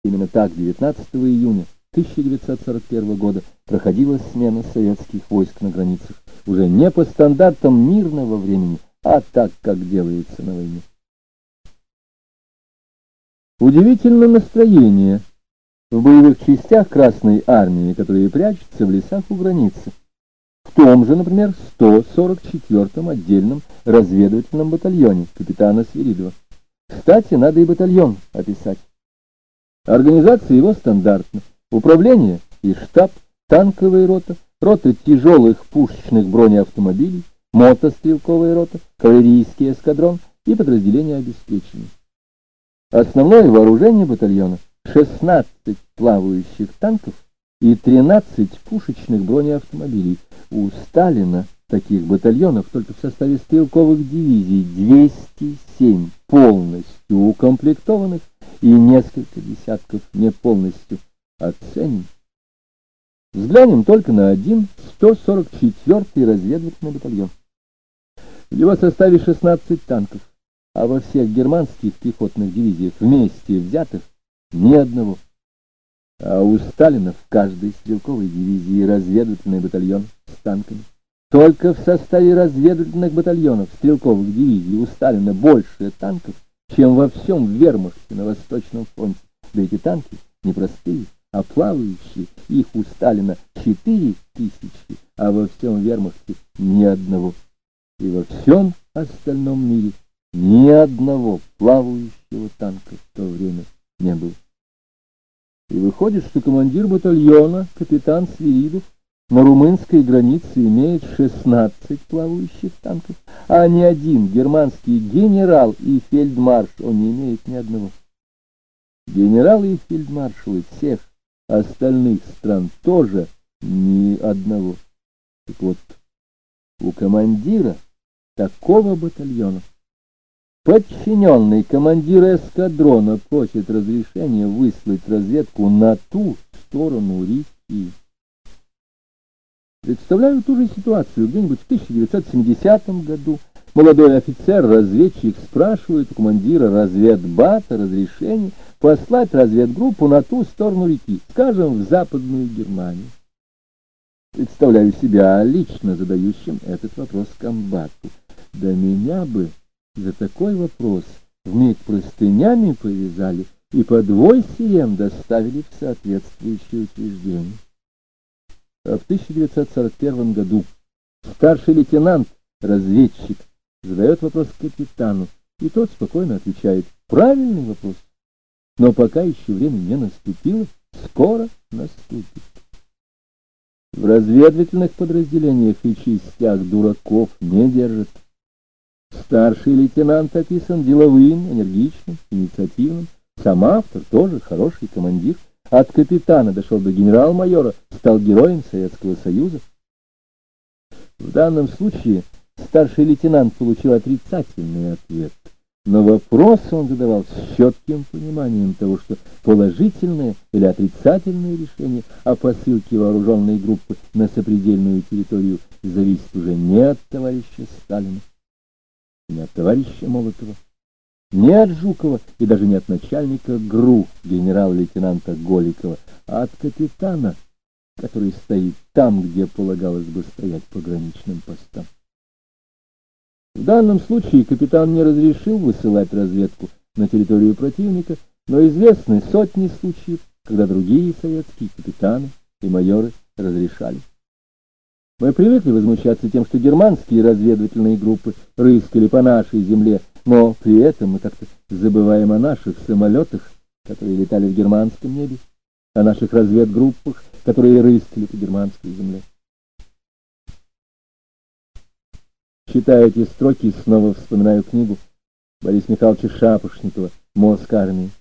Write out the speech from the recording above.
Именно так 19 июня 1941 года проходила смена советских войск на границах, уже не по стандартам мирного времени, а так, как делается на войне. Удивительно настроение в боевых частях Красной Армии, которые прячутся в лесах у границы. В том же, например, 144-м отдельном разведывательном батальоне капитана Свиридова. Кстати, надо и батальон описать. Организация его стандартна. Управление и штаб, танковая рота, рота тяжелых пушечных бронеавтомобилей, мотострелковая рота, кавалерийский эскадрон и подразделения обеспечения. Основное вооружение батальона — 16 плавающих танков и 13 пушечных бронеавтомобилей. У Сталина таких батальонов только в составе стрелковых дивизий 207 полностью укомплектованных и несколько десятков не полностью оценен. Взглянем только на один 144-й разведывательный батальон. В его составе 16 танков, а во всех германских пехотных дивизиях вместе взятых ни одного. А у Сталина в каждой стрелковой дивизии разведывательный батальон с танками. Только в составе разведывательных батальонов стрелковых дивизий у Сталина больше танков, чем во всем вермахте на Восточном фронте. Да эти танки не простые, а плавающие. Их у Сталина 4000, а во всем вермахте ни одного. И во всем остальном мире ни одного плавающего танка в то время не было. И выходит, что командир батальона, капитан Свиридов, на румынской границе имеет 16 плавающих танков, а ни один германский генерал и фельдмаршал не имеет ни одного. Генералы и фельдмаршалы всех остальных стран тоже ни одного. Так вот, у командира такого батальона подчиненный командир эскадрона просит разрешения выслать разведку на ту сторону реки. Представляю ту же ситуацию где-нибудь в 1970 году. Молодой офицер-разведчик спрашивает у командира разведбата разрешение послать разведгруппу на ту сторону реки, скажем, в Западную Германию. Представляю себя лично задающим этот вопрос комбату. Да меня бы за такой вопрос вмиг простынями повязали и подвой сием доставили в соответствующее учреждение. А в 1941 году старший лейтенант, разведчик, задает вопрос капитану, и тот спокойно отвечает: правильный вопрос, но пока еще время не наступило, скоро наступит. В разведывательных подразделениях и частях дураков не держат. Старший лейтенант описан деловым, энергичным, инициативным. Сам автор тоже хороший командир. От капитана дошел до генерал-майора, стал героем Советского Союза. В данном случае старший лейтенант получил отрицательный ответ, но вопрос он задавал с четким пониманием того, что положительное или отрицательное решение о посылке вооруженной группы на сопредельную территорию зависит уже не от товарища Сталина, не от товарища Молотова, не от Жукова и даже не от начальника ГРУ генерал-лейтенанта Голикова, а от капитана, который стоит там, где полагалось бы стоять пограничным постам. В данном случае капитан не разрешил высылать разведку на территорию противника, но известны сотни случаев, когда другие советские капитаны и майоры разрешали. Мы привыкли возмущаться тем, что германские разведывательные группы рыскали по нашей земле, но при этом мы как-то забываем о наших самолетах, которые летали в германском небе, о наших разведгруппах, которые рыскали по германской земле. Читая эти строки, снова вспоминаю книгу Бориса Михайловича Шапошникова «Мозг армии».